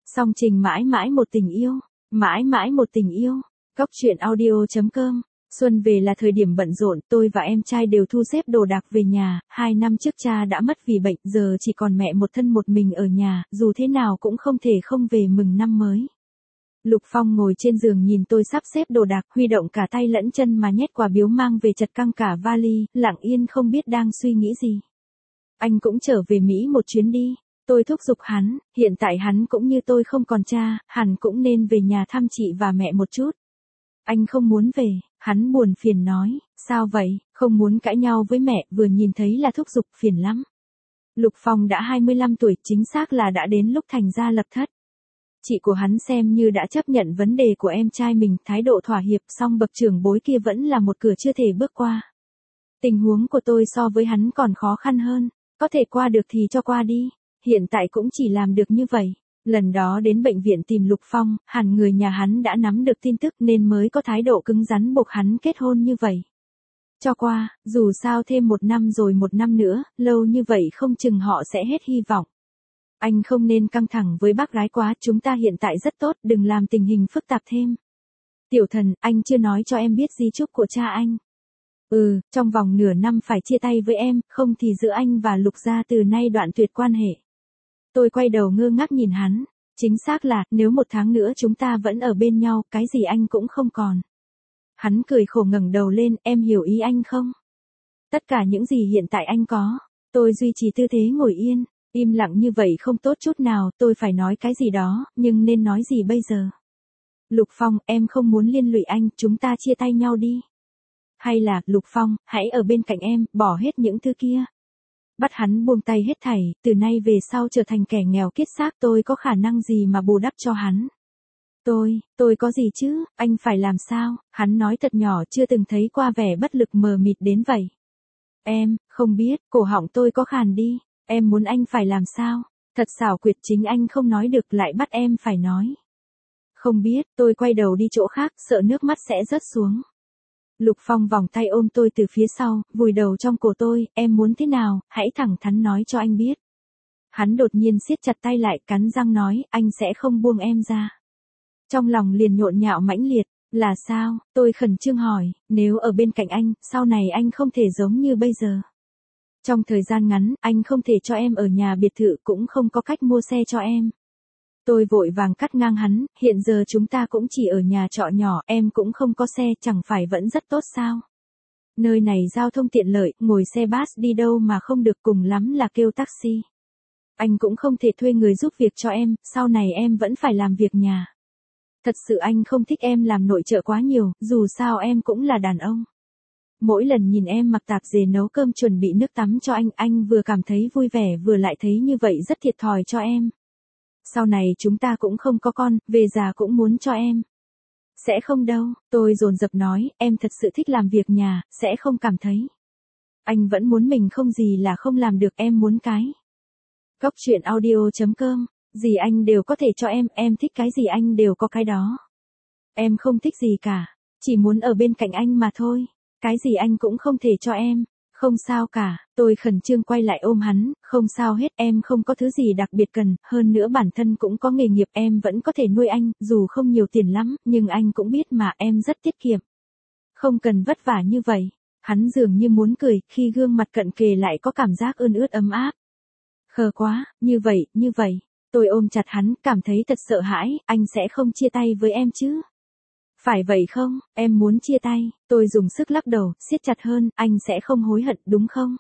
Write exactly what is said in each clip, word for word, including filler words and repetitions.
Song trình mãi mãi một tình yêu, mãi mãi một tình yêu. Góc truyện audio chấm com. Xuân về là thời điểm bận rộn, tôi và em trai đều thu xếp đồ đạc về nhà, hai năm trước cha đã mất vì bệnh, giờ chỉ còn mẹ một thân một mình ở nhà, dù thế nào cũng không thể không về mừng năm mới. Lục Phong ngồi trên giường nhìn tôi sắp xếp đồ đạc, huy động cả tay lẫn chân mà nhét quà biếu mang về chật căng cả vali, lặng yên không biết đang suy nghĩ gì. Anh cũng trở về Mỹ một chuyến đi. Tôi thúc giục hắn, hiện tại hắn cũng như tôi không còn cha, hẳn cũng nên về nhà thăm chị và mẹ một chút. Anh không muốn về, hắn buồn phiền nói, sao vậy, không muốn cãi nhau với mẹ, vừa nhìn thấy là thúc giục phiền lắm. Lục Phong đã hai mươi lăm tuổi, chính xác là đã đến lúc thành gia lập thất. Chị của hắn xem như đã chấp nhận vấn đề của em trai mình, thái độ thỏa hiệp, song bậc trưởng bối kia vẫn là một cửa chưa thể bước qua. Tình huống của tôi so với hắn còn khó khăn hơn, có thể qua được thì cho qua đi. Hiện tại cũng chỉ làm được như vậy. Lần đó đến bệnh viện tìm Lục Phong, hẳn người nhà hắn đã nắm được tin tức nên mới có thái độ cứng rắn buộc hắn kết hôn như vậy. Cho qua, dù sao thêm một năm rồi một năm nữa, lâu như vậy không chừng họ sẽ hết hy vọng. Anh không nên căng thẳng với bác gái quá, chúng ta hiện tại rất tốt, đừng làm tình hình phức tạp thêm. Tiểu Thần, anh chưa nói cho em biết di chúc của cha anh. Ừ, trong vòng nửa năm phải chia tay với em, không thì giữa anh và Lục gia từ nay đoạn tuyệt quan hệ. Tôi quay đầu ngơ ngác nhìn hắn, chính xác là, nếu một tháng nữa chúng ta vẫn ở bên nhau, cái gì anh cũng không còn. Hắn cười khổ ngẩng đầu lên, em hiểu ý anh không? Tất cả những gì hiện tại anh có, tôi duy trì tư thế ngồi yên, im lặng như vậy không tốt chút nào, tôi phải nói cái gì đó, nhưng nên nói gì bây giờ? Lục Phong, em không muốn liên lụy anh, chúng ta chia tay nhau đi. Hay là, Lục Phong, hãy ở bên cạnh em, bỏ hết những thứ kia. Bắt hắn buông tay hết thảy, từ nay về sau trở thành kẻ nghèo kiết xác, tôi có khả năng gì mà bù đắp cho hắn? Tôi, tôi có gì chứ, anh phải làm sao? Hắn nói thật nhỏ, chưa từng thấy qua vẻ bất lực mờ mịt đến vậy. Em, không biết, cổ họng tôi có khàn đi, em muốn anh phải làm sao? Thật xảo quyệt, chính anh không nói được lại bắt em phải nói. Không biết, tôi quay đầu đi chỗ khác, sợ nước mắt sẽ rớt xuống. Lục Phong vòng tay ôm tôi từ phía sau, vùi đầu trong cổ tôi, em muốn thế nào, hãy thẳng thắn nói cho anh biết. Hắn đột nhiên siết chặt tay lại, cắn răng nói, anh sẽ không buông em ra. Trong lòng liền nhộn nhạo mãnh liệt, là sao, tôi khẩn trương hỏi, nếu ở bên cạnh anh, sau này anh không thể giống như bây giờ. Trong thời gian ngắn, anh không thể cho em ở nhà biệt thự, cũng không có cách mua xe cho em. Tôi vội vàng cắt ngang hắn, hiện giờ chúng ta cũng chỉ ở nhà trọ nhỏ, em cũng không có xe, chẳng phải vẫn rất tốt sao? Nơi này giao thông tiện lợi, ngồi xe bus đi đâu mà không được, cùng lắm là kêu taxi. Anh cũng không thể thuê người giúp việc cho em, sau này em vẫn phải làm việc nhà. Thật sự anh không thích em làm nội trợ quá nhiều, dù sao em cũng là đàn ông. Mỗi lần nhìn em mặc tạp dề nấu cơm chuẩn bị nước tắm cho anh, anh vừa cảm thấy vui vẻ vừa lại thấy như vậy rất thiệt thòi cho em. Sau này chúng ta cũng không có con, về già cũng muốn cho em. Sẽ không đâu, tôi dồn dập nói, em thật sự thích làm việc nhà, sẽ không cảm thấy. Anh vẫn muốn mình không gì là không làm được, em muốn cái. Góc truyện audio chấm com, gì anh đều có thể cho em, em thích cái gì anh đều có cái đó. Em không thích gì cả, chỉ muốn ở bên cạnh anh mà thôi, cái gì anh cũng không thể cho em. Không sao cả, tôi khẩn trương quay lại ôm hắn, không sao hết, em không có thứ gì đặc biệt cần, hơn nữa bản thân cũng có nghề nghiệp, em vẫn có thể nuôi anh, dù không nhiều tiền lắm, nhưng anh cũng biết mà, em rất tiết kiệm. Không cần vất vả như vậy. Hắn dường như muốn cười, khi gương mặt cận kề lại có cảm giác ươn ướt ấm áp. Khờ quá, như vậy, như vậy. Tôi ôm chặt hắn, cảm thấy thật sợ hãi, anh sẽ không chia tay với em chứ? Phải vậy không, em muốn chia tay, tôi dùng sức lắc đầu, siết chặt hơn, anh sẽ không hối hận đúng không?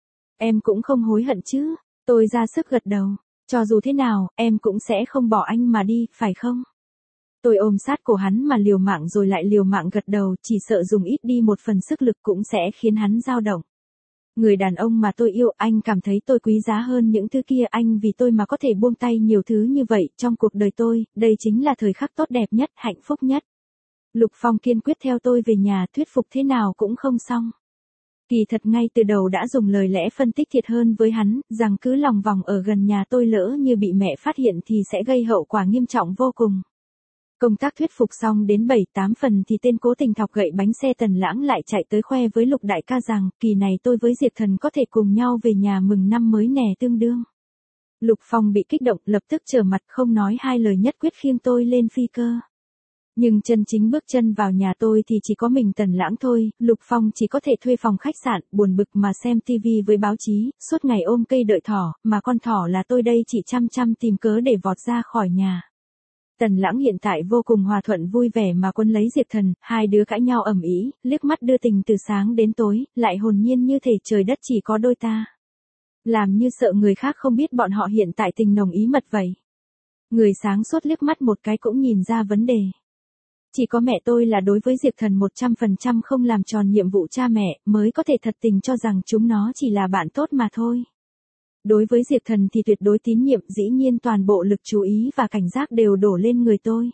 Em cũng không hối hận chứ, tôi ra sức gật đầu, cho dù thế nào, em cũng sẽ không bỏ anh mà đi, phải không? Tôi ôm sát cổ hắn mà liều mạng rồi lại liều mạng gật đầu, chỉ sợ dùng ít đi một phần sức lực cũng sẽ khiến hắn dao động. Người đàn ông mà tôi yêu, anh cảm thấy tôi quý giá hơn những thứ kia, anh vì tôi mà có thể buông tay nhiều thứ như vậy, trong cuộc đời tôi, đây chính là thời khắc tốt đẹp nhất, hạnh phúc nhất. Lục Phong kiên quyết theo tôi về nhà, thuyết phục thế nào cũng không xong. Kỳ thật ngay từ đầu đã dùng lời lẽ phân tích thiệt hơn với hắn, rằng cứ lòng vòng ở gần nhà tôi lỡ như bị mẹ phát hiện thì sẽ gây hậu quả nghiêm trọng vô cùng. Công tác thuyết phục xong đến bảy tám phần thì tên cố tình thọc gậy bánh xe Tần Lãng lại chạy tới khoe với Lục đại ca rằng, kỳ này tôi với Diệp Thần có thể cùng nhau về nhà mừng năm mới nè tương đương. Lục Phong bị kích động, lập tức trở mặt không nói hai lời nhất quyết khiêng tôi lên phi cơ. Nhưng chân chính bước chân vào nhà tôi thì chỉ có mình Tần Lãng thôi, Lục Phong chỉ có thể thuê phòng khách sạn, buồn bực mà xem tivi với báo chí, suốt ngày ôm cây đợi thỏ, mà con thỏ là tôi đây chỉ chăm chăm tìm cớ để vọt ra khỏi nhà. Tần Lãng hiện tại vô cùng hòa thuận vui vẻ mà quấn lấy Diệp Thần, hai đứa cãi nhau ầm ĩ, liếc mắt đưa tình từ sáng đến tối, lại hồn nhiên như thể trời đất chỉ có đôi ta. Làm như sợ người khác không biết bọn họ hiện tại tình nồng ý mật vậy. Người sáng suốt liếc mắt một cái cũng nhìn ra vấn đề. Chỉ có mẹ tôi là đối với Diệp Thần một trăm phần trăm không làm tròn nhiệm vụ cha mẹ, mới có thể thật tình cho rằng chúng nó chỉ là bạn tốt mà thôi. Đối với Diệp Thần thì tuyệt đối tín nhiệm, dĩ nhiên toàn bộ lực chú ý và cảnh giác đều đổ lên người tôi.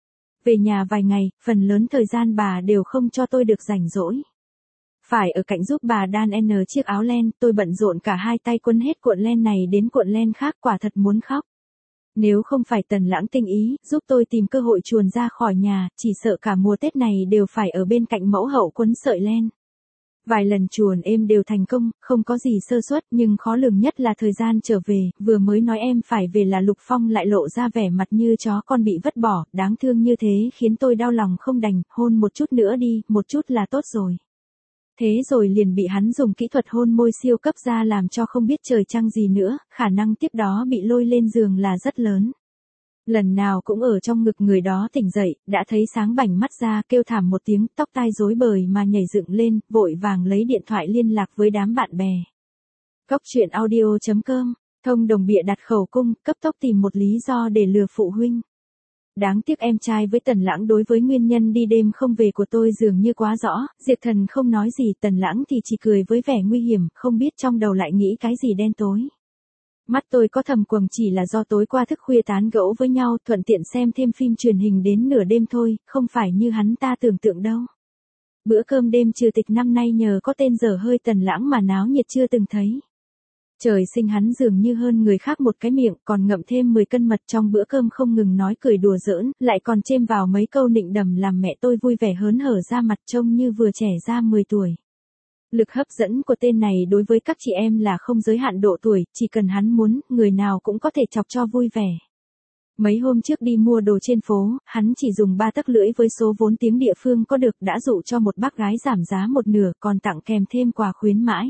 Về nhà vài ngày, phần lớn thời gian bà đều không cho tôi được rảnh rỗi. Phải ở cạnh giúp bà đan n chiếc áo len, tôi bận rộn cả hai tay quấn hết cuộn len này đến cuộn len khác, quả thật muốn khóc. Nếu không phải Tần Lãng tinh ý, giúp tôi tìm cơ hội chuồn ra khỏi nhà, chỉ sợ cả mùa Tết này đều phải ở bên cạnh mẫu hậu quấn sợi len. Vài lần chuồn êm đều thành công, không có gì sơ suất, nhưng khó lường nhất là thời gian trở về, vừa mới nói em phải về là Lục Phong lại lộ ra vẻ mặt như chó con bị vứt bỏ, đáng thương như thế khiến tôi đau lòng không đành, hôn một chút nữa đi, một chút là tốt rồi. Thế rồi liền bị hắn dùng kỹ thuật hôn môi siêu cấp ra làm cho không biết trời trăng gì nữa, khả năng tiếp đó bị lôi lên giường là rất lớn. Lần nào cũng ở trong ngực người đó tỉnh dậy, đã thấy sáng bảnh mắt ra kêu thảm một tiếng, tóc tai rối bời mà nhảy dựng lên, vội vàng lấy điện thoại liên lạc với đám bạn bè. Cóc truyện audio chấm com, thông đồng bịa đặt khẩu cung, cấp tốc tìm một lý do để lừa phụ huynh. Đáng tiếc em trai với Tần Lãng đối với nguyên nhân đi đêm không về của tôi dường như quá rõ, Diệp Thần không nói gì, Tần Lãng thì chỉ cười với vẻ nguy hiểm, không biết trong đầu lại nghĩ cái gì đen tối. Mắt tôi có thầm quầng chỉ là do tối qua thức khuya tán gẫu với nhau, thuận tiện xem thêm phim truyền hình đến nửa đêm thôi, không phải như hắn ta tưởng tượng đâu. Bữa cơm đêm trừ tịch năm nay nhờ có tên dở hơi Tần Lãng mà náo nhiệt chưa từng thấy. Trời sinh hắn dường như hơn người khác một cái miệng, còn ngậm thêm mười cân mật, trong bữa cơm không ngừng nói cười đùa giỡn, lại còn chêm vào mấy câu nịnh đầm làm mẹ tôi vui vẻ hớn hở ra mặt trông như vừa trẻ ra mười tuổi. Lực hấp dẫn của tên này đối với các chị em là không giới hạn độ tuổi, chỉ cần hắn muốn, người nào cũng có thể chọc cho vui vẻ. Mấy hôm trước đi mua đồ trên phố, hắn chỉ dùng ba tấc lưỡi với số vốn tiếng địa phương có được đã dụ cho một bác gái giảm giá một nửa, còn tặng kèm thêm quà khuyến mãi.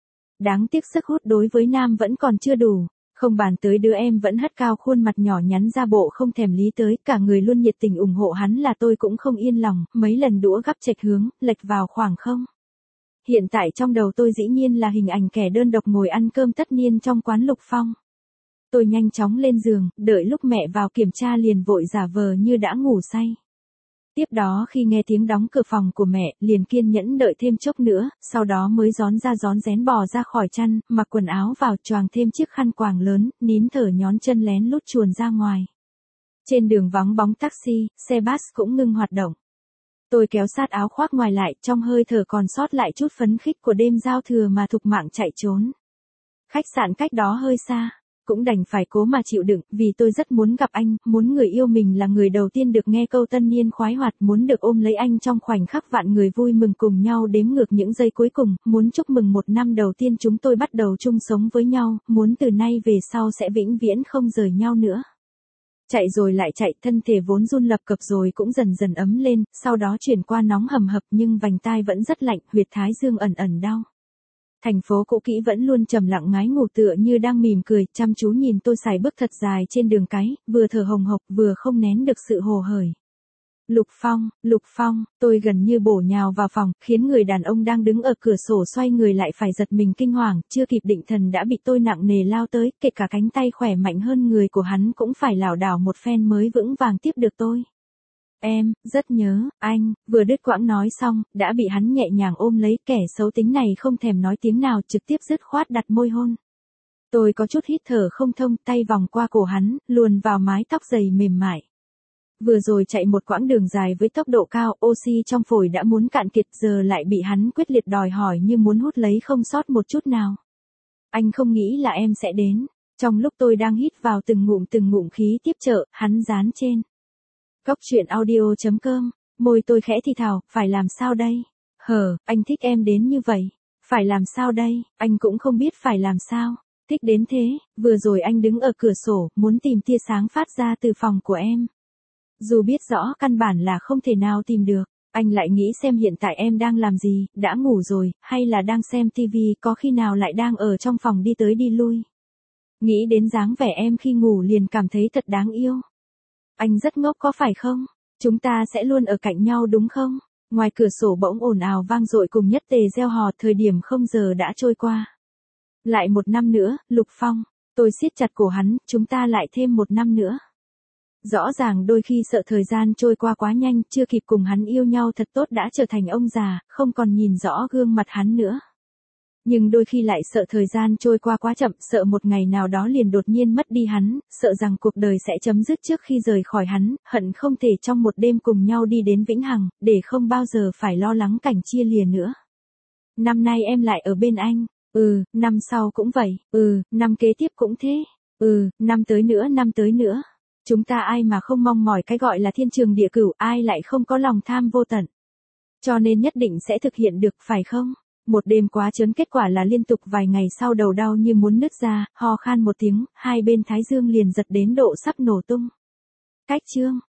Đáng tiếc sức hút đối với nam vẫn còn chưa đủ, không bàn tới đứa em vẫn hất cao khuôn mặt nhỏ nhắn ra bộ không thèm lý tới, cả người luôn nhiệt tình ủng hộ hắn là tôi cũng không yên lòng, mấy lần đũa gắp chệch hướng, lệch vào khoảng không. Hiện tại trong đầu tôi dĩ nhiên là hình ảnh kẻ đơn độc ngồi ăn cơm tất niên trong quán Lục Phong. Tôi nhanh chóng lên giường, đợi lúc mẹ vào kiểm tra liền vội giả vờ như đã ngủ say. Tiếp đó khi nghe tiếng đóng cửa phòng của mẹ, liền kiên nhẫn đợi thêm chốc nữa, sau đó mới rón ra rón rén bò ra khỏi chăn, mặc quần áo vào, choàng thêm chiếc khăn quàng lớn, nín thở nhón chân lén lút chuồn ra ngoài. Trên đường vắng bóng taxi, xe bus cũng ngưng hoạt động. Tôi kéo sát áo khoác ngoài lại, trong hơi thở còn sót lại chút phấn khích của đêm giao thừa mà thục mạng chạy trốn. Khách sạn cách đó hơi xa, cũng đành phải cố mà chịu đựng, vì tôi rất muốn gặp anh, muốn người yêu mình là người đầu tiên được nghe câu tân niên khoái hoạt, muốn được ôm lấy anh trong khoảnh khắc vạn người vui mừng cùng nhau đếm ngược những giây cuối cùng, muốn chúc mừng một năm đầu tiên chúng tôi bắt đầu chung sống với nhau, muốn từ nay về sau sẽ vĩnh viễn không rời nhau nữa. Chạy rồi lại chạy, thân thể vốn run lập cập rồi cũng dần dần ấm lên, sau đó chuyển qua nóng hầm hập nhưng vành tai vẫn rất lạnh, huyệt thái dương ẩn ẩn đau. Thành phố cũ kỹ vẫn luôn trầm lặng ngái ngủ tựa như đang mỉm cười, chăm chú nhìn tôi xài bước thật dài trên đường cái, vừa thở hồng hộc vừa không nén được sự hồ hởi. Lục Phong, Lục Phong, tôi gần như bổ nhào vào phòng, khiến người đàn ông đang đứng ở cửa sổ xoay người lại phải giật mình kinh hoàng, chưa kịp định thần đã bị tôi nặng nề lao tới, kể cả cánh tay khỏe mạnh hơn người của hắn cũng phải lảo đảo một phen mới vững vàng tiếp được tôi. Em, rất nhớ, anh, vừa đứt quãng nói xong, đã bị hắn nhẹ nhàng ôm lấy, kẻ xấu tính này không thèm nói tiếng nào trực tiếp dứt khoát đặt môi hôn. Tôi có chút hít thở không thông, tay vòng qua cổ hắn, luồn vào mái tóc dày mềm mại. Vừa rồi chạy một quãng đường dài với tốc độ cao, oxy trong phổi đã muốn cạn kiệt, giờ lại bị hắn quyết liệt đòi hỏi như muốn hút lấy không sót một chút nào. Anh không nghĩ là em sẽ đến. Trong lúc tôi đang hít vào từng ngụm từng ngụm khí tiếp trợ, hắn dán trên. Cóc truyện audio chấm com, môi tôi khẽ thì thào, phải làm sao đây? Hờ, anh thích em đến như vậy. Phải làm sao đây? Anh cũng không biết phải làm sao. Thích đến thế, vừa rồi anh đứng ở cửa sổ, muốn tìm tia sáng phát ra từ phòng của em. Dù biết rõ căn bản là không thể nào tìm được, anh lại nghĩ xem hiện tại em đang làm gì, đã ngủ rồi, hay là đang xem tivi, có khi nào lại đang ở trong phòng đi tới đi lui. Nghĩ đến dáng vẻ em khi ngủ liền cảm thấy thật đáng yêu. Anh rất ngốc có phải không? Chúng ta sẽ luôn ở cạnh nhau đúng không? Ngoài cửa sổ bỗng ồn ào vang dội cùng nhất tề reo hò, thời điểm không giờ đã trôi qua. Lại một năm nữa, Lục Phong. Tôi siết chặt cổ hắn, chúng ta lại thêm một năm nữa. Rõ ràng đôi khi sợ thời gian trôi qua quá nhanh, chưa kịp cùng hắn yêu nhau thật tốt đã trở thành ông già, không còn nhìn rõ gương mặt hắn nữa. Nhưng đôi khi lại sợ thời gian trôi qua quá chậm, sợ một ngày nào đó liền đột nhiên mất đi hắn, sợ rằng cuộc đời sẽ chấm dứt trước khi rời khỏi hắn, hận không thể trong một đêm cùng nhau đi đến vĩnh hằng, để không bao giờ phải lo lắng cảnh chia lìa nữa. Năm nay em lại ở bên anh, ừ, năm sau cũng vậy, ừ, năm kế tiếp cũng thế, ừ, năm tới nữa năm tới nữa. Chúng ta ai mà không mong mỏi cái gọi là thiên trường địa cửu, ai lại không có lòng tham vô tận. Cho nên nhất định sẽ thực hiện được, phải không? Một đêm quá chớn, kết quả là liên tục vài ngày sau đầu đau như muốn nứt ra, ho khan một tiếng, hai bên thái dương liền giật đến độ sắp nổ tung. Cách chương